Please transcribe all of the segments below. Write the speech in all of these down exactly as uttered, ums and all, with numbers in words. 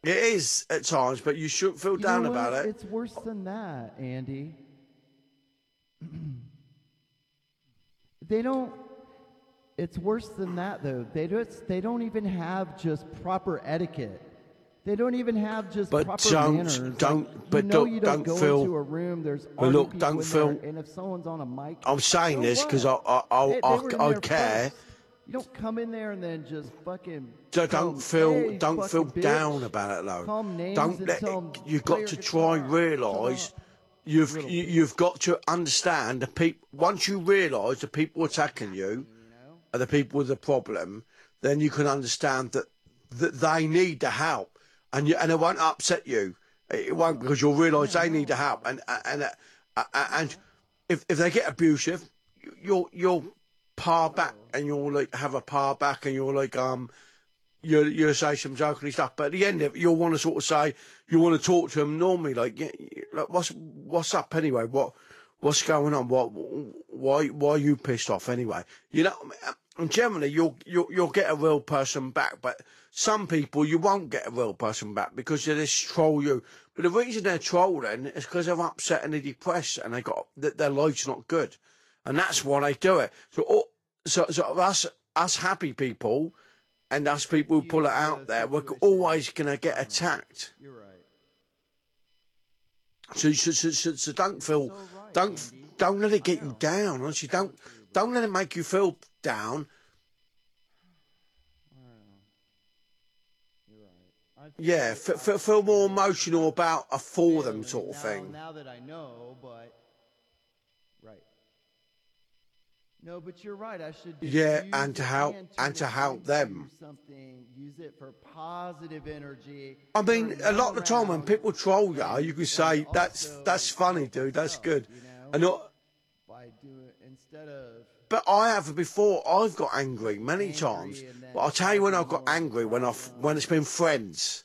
It is at times, but you shouldn't feel You down know about what? it. It's worse than that, Andy. They don't. It's worse than that, though. They don't. They don't even have just proper etiquette. They don't even have just But proper don't, manners. don't, Like, but you know don't, you don't, don't go feel. into a room. There's But army look, people don't in feel. there, and if someone's on a mic, I'm saying so this because I, what? I, I, They, they I, were in I there care. first. You don't come in there and then just fucking. So tell don't 'em, feel, hey, don't feel fucking down bitch. about it, though. Call 'em names Don't and let. tell 'em, You've play got your to guitar. try and realise. Shut up, You've little you, bitch. you've got to understand the people. Once you realise the people attacking you You know? are the people with the problem, then you can understand that that they need the help, and you, and it won't upset you. It won't, because you'll realise they need the help, and and and, uh, and if if they get abusive, you'll you'll par back, and you'll like have a par back, and you'll like um. You you say some jokey stuff, but at the end of it, you'll want to sort of say you want to talk to them normally, like, yeah, like what's what's up anyway? What what's going on? What why why are you pissed off anyway? You know, and generally you'll you'll you'll get a real person back, but some people you won't get a real person back because they just troll you. But the reason they're trolling is because they're upset and they're depressed and they got that their life's not good, and that's why they do it. So all, so so us us happy people. And us people who pull it out there, we're always going to get attacked. You're right. So, so, so, so, so don't feel, So right, don't, Andy. don't let it get you down. Honestly, don't, don't let it make you feel down. You're right. I feel Yeah, like f- I- f- feel more emotional about a for them feeling sort of now, thing. Now that I know, but right. No, but you're right. I should. Yeah, use and to it help- and and to help infuse them. Something. Use it for positive energy. I mean, turn a lot of them the time when around, people troll you, and- you can and say that's also that's funny, help dude. That's myself, good. You know, And not, by doing instead of. but I have before. I've got angry many Angry times. and then But I'll tell you when I've causing got more angry when I've problems. when it's been friends.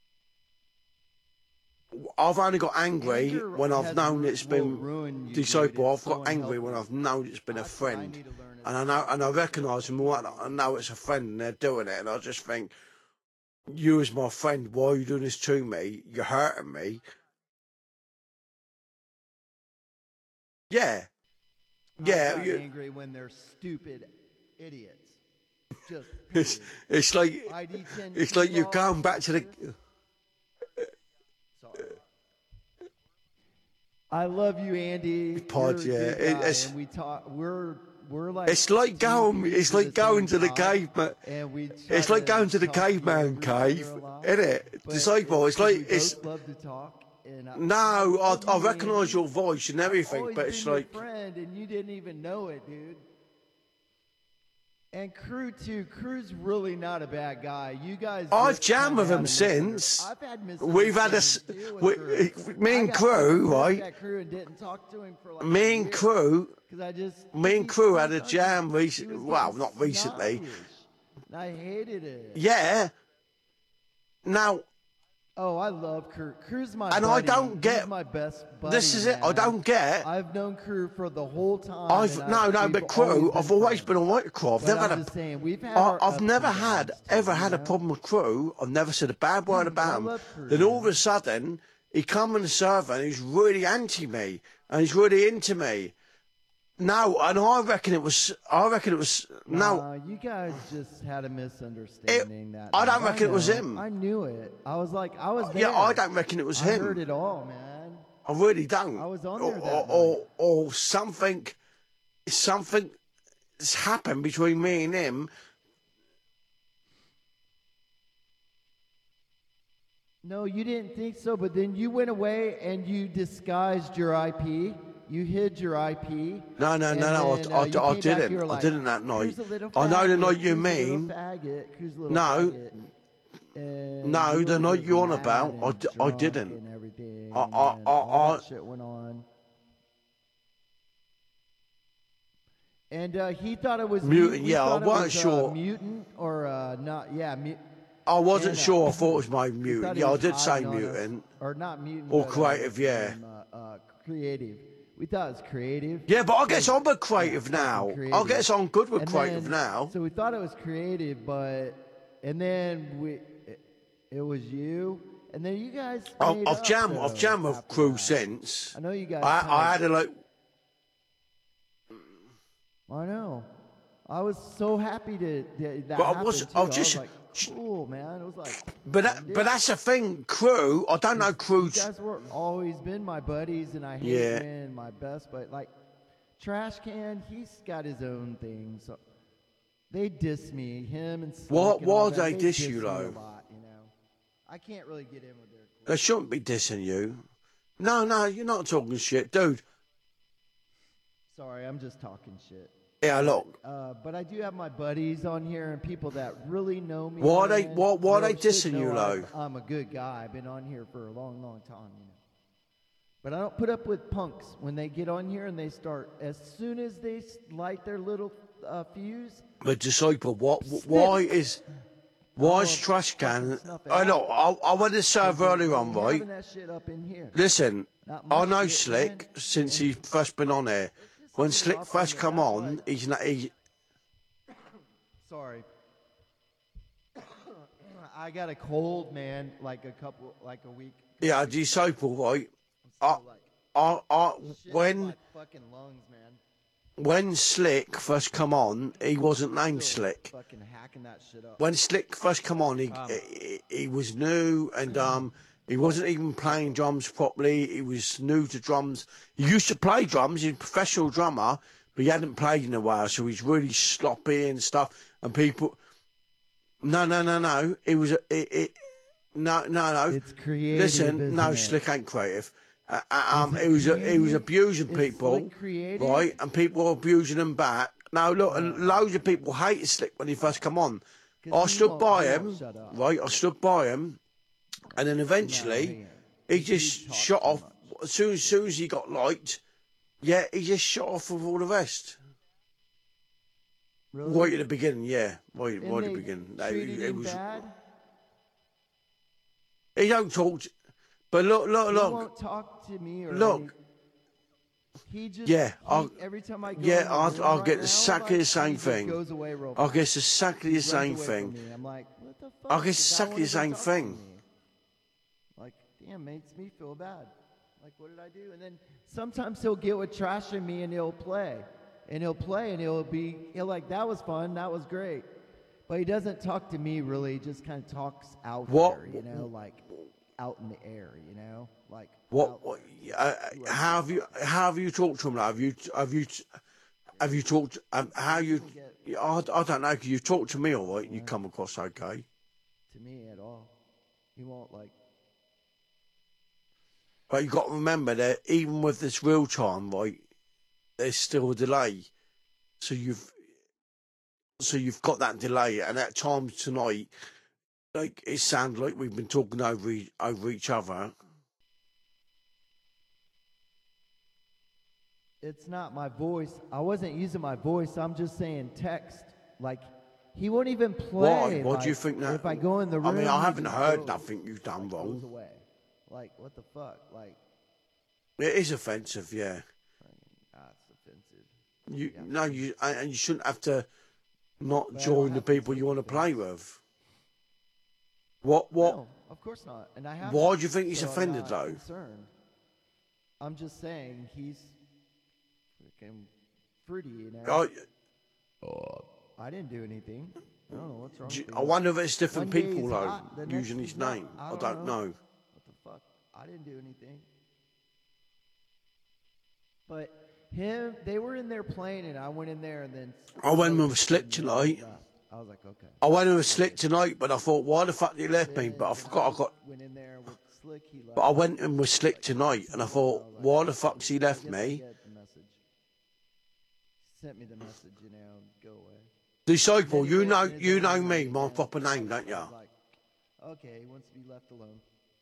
I've only got angry Anger when I've has known ru- it's will been ruin you, disciple. dude. I've It's got so angry when I've unhealthy. known it's been a That's what I friend, need to learn as and I know and I recognise them. All, I know it's a friend, and they're doing it, and I just think, you as my friend, why are you doing this to me? You're hurting me. Yeah, yeah. I got You, angry when they're stupid idiots. Just it's period. it's like I D ten it's like you're T-Law, going back to the. Sorry. I love you, Andy. Pod, You're a yeah. good It- guy, it's- and we talk. We're we're like. It's like two going. peas It's of like the going same to the pod, caveman. and we try It's like going to the talk you caveman over each cave, other a lot. isn't it? But Disciple. It's 'cause like we it's. both love to talk. And I, No, I, love I you, recognise Andy. your voice and everything, Always but been it's your like. friend, and you didn't even know it, dude. And Crew too. Crew's really not a bad guy. You guys. I've just jammed kinda with had him a since. misunderstanding. I've had We've had a. s- misunderstandings, too, with we, Crew. me I and got Crew, pissed right? at Crew and didn't talk to him for like Me a and year, Crew, 'cause I just. me and he- Crew I had a thought jam he- he recently. was Well, getting not recently. snobbish, and I hated it. Yeah. Now, Oh, I love Crew. Crew's my And I buddy. don't get- He's my best buddy. this is it. I man. don't get. I've known Crew for the whole time. I've and no, I've- no, we've but Crew. I've always friends. been alright with Crew. I've But never I'm had a. just saying, we've had I, our I've ups never and had downs, ever too, had you a know? problem with Crew. I've never said a bad word But I about him. love Crew, Then all of man. a sudden, he come in the server and he's really anti me and he's really into me. No, and I reckon it was. I reckon it was. No, Nah, you guys just had a misunderstanding that I don't night. reckon it was know. him. I knew it. I was like, I was there. yeah, I don't reckon it was I him. heard it all, man. I really don't. I was on or, there that or, or, or something, something has happened between me and him. No, you didn't think so, but then you went away and you disguised your I P. You hid your I P. No, no, and no, no, then, I, uh, I, you I came back, didn't. you were I like, didn't that night. "Crew's a little I know the faggot, night you Crew's a little mean. faggot, Crew's a little No. faggot." And No, you the were night just you're on mad about, and I d- I drunk didn't. And everything, I- I- and then I- all that I- shit went on. And uh, he thought it was Mutant, we yeah, I thought it wasn't was, uh, sure. mutant or uh, not? Yeah, mu- I wasn't and, uh, sure. I thought it was my we mutant. thought he Yeah, I was did say hiding on us. mutant. Or not mutant. Or but, uh, creative, what's the yeah. name? Uh, uh, creative. We thought it was creative. Yeah, but I get on with Yeah, creative fucking now. I creative. get on good with And creative then- now. So we thought it was creative, but and then we It was you, and then you guys. I've, made I've up, jammed, though, I've jammed with after crew that. since. I know you guys. I, kinda, I had a like. I know. I was so happy to that, that But I happened was- too. I I was was just- like, cool, man. It was like, But that, but that's the thing, crew. I don't know crew. you guys were always been my buddies, and I hate Yeah. when my best, but like, Trash Can, he's got his own thing. So they diss me, him and Slick Why- and why all do that. they diss diss you, me though? A lot, you know, I can't really get in with their. They shouldn't be dissing you. No, no, you're not talking shit, dude. Sorry, I'm just talking shit. Yeah, look. Uh, but I do have my buddies on here and people that really know me. Why they- man. why- why they should dissing know you, I'm- though? I'm a good guy. I've been on here for a long, long time, you know. But I don't put up with punks when they get on here and they start. As soon as they s- light their little uh, fuse, But disciple, what? Why is? Why is Oh, Trash Can? fucking snuff it I know. out. I, I went to serve earlier on, having right? that shit up in here. Listen, Not I much know shit, Slick man. since he first been on here. When just Slick off first on it, come that's on, why- he's not. He, Sorry. I got a cold, man. Like a couple, like a week. yeah, disciple, right? I'm I, still, like, I, I, shit when my fucking lungs, man. when Slick first come on, he wasn't named Still Slick. Fucking hacking that shit up. When Slick first come on, he, Um, he he was new and um he wasn't even playing drums properly. He was new to drums. He used to play drums. He's a professional drummer, but he hadn't played in a while, so he's really sloppy and stuff. And people, no, no, no, no. It was a, it, it no, no, no. It's creative. Listen, no, isn't it? Slick ain't creative. Uh, uh, um, Is it he was a, he was creative? abusing Is people, Slick creative? right? And people were abusing him back. Now look, and loads of people hated Slick when he first come on. 'Cause I he stood won't- by he him, won't shut up. right? I stood by him, and then No, eventually he ain't. he He just talks shot too off. much. As soon as soon as he got liked, yeah, he just shot off with all the rest. Really? Right at the beginning, yeah, right, And right at they the beginning. No, treated it him was. bad? He don't talk, to- but look, look, He look. won't talk to me or Look. any- He just Yeah, he- I'll- every time I go yeah, in the I'll- room I'll right get now, exactly like, the same he just thing. Goes away real I fast. guess exactly the Runs same away from thing. me. I'm like, what the fuck? I guess The guy exactly won't the even same talk to thing. me. Like, damn, makes me feel bad. Like, what did I do? And then sometimes he'll get with trashing me and he'll play. And he'll play and he'll be, he'll like, that was fun, that was great. But he doesn't talk to me really, he just kind of talks out What- there, you know, like out in the air, you know? Like, What? out what there. uh, how have you? How have you talked to him? Now? Have you? Have you? Have you talked? Um, how you? I, I don't know. 'Cause you talked to me, all right. You come across okay. To me at all. He won't like, But you got to remember that even with this real time, right, there's still a delay. So you've, so you've got that delay, and at times tonight, like it sounds like we've been talking over e- over each other. it's not my voice. I wasn't using my voice. I'm just saying text. Like, he won't even play. Why? What like, do you think that? If I go in the room, I mean, I he haven't just heard goes, nothing you've done like, goes wrong. away. Like, what the fuck? Like, It is offensive, yeah. that's offensive. You no, you and and you shouldn't have to not But I don't join the have to people take you want to offense. play with. What? What? No, of course not. And I have. Why do you think he's so I'm offended, not though? Concerned. I'm just saying he's freaking fruity, you know. I, I didn't do anything. I don't know what's wrong. do you- with I you. wonder if it's different One day people he's though hot, the next using he's his not. name. I I don't don't know. know. What the fuck? I didn't do anything. But him, they were in there playing, and I went in there, and then I went Slick with Slick and then tonight. left. I was like, okay. I went with Slick tonight, but I thought, why the fuck did he left me? But I forgot I got. Went in there with Slick. He left. But I went in with Slick tonight, and I thought, why the fuck's he left I guess I me? get the message. Sent me the message, you know, go away. Disciple, Then he you went know, in his you own know room me, my again. proper name, don't I you? was like, okay, he wants to be left alone.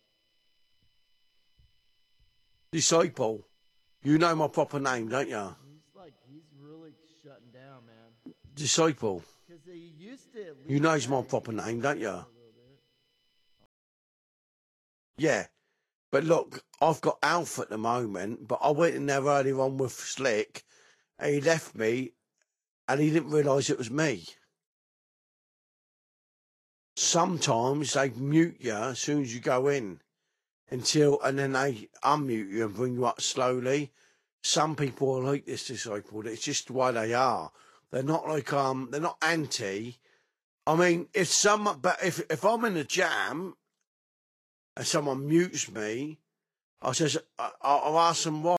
Disciple, you know my proper name, don't you? He's like, he's really shutting down, man. Disciple, Because he used to. at you least know my have proper name, don't you? a little bit. Yeah, but look, I've got Alf at the moment, but I went in there earlier on with Slick, and he left me, and he didn't realise it was me. sometimes they mute you as soon as you go in until, and then they unmute you and bring you up slowly. Some people are like this disabled. It's just the way they are. They're not like, um, they're not anti. I mean, if someone, but if, if I'm in a jam and someone mutes me, I says, I, I'll ask them why.